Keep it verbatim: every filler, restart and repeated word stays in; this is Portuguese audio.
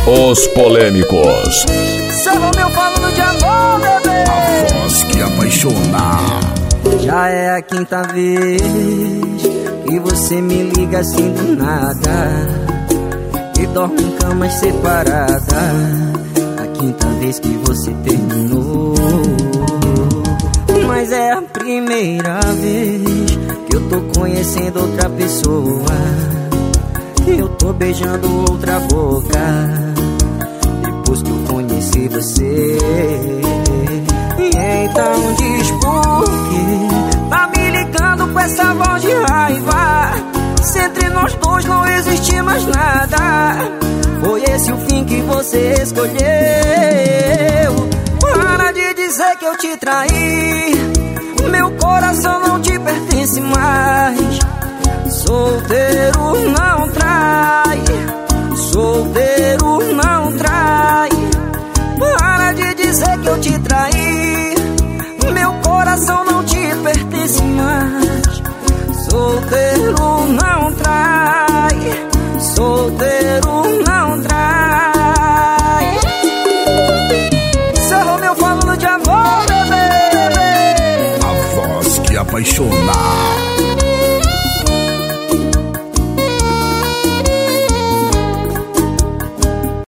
Os polêmicos. Seu Romeu falando de amor, bebê. A voz que apaixona. Já é a quinta vez que você me liga assim do nada e dorme em camas separadas. A quinta vez que você terminou. Mas é a primeira vez que eu tô conhecendo outra pessoa, que eu tô beijando outra boca depois que eu conheci você. E então diz por quê tá me ligando com essa voz de raiva, se entre nós dois não existe mais nada. Foi esse o fim que você escolheu. Para de dizer que eu te traí, meu coração não te pertence mais. Solteiro não trai, solteiro não trai. Para de dizer que eu te traí, meu coração não te pertence mais. Solteiro não trai, solteiro não trai. Seu Romeu falando de amor, bebê. A voz que apaixona.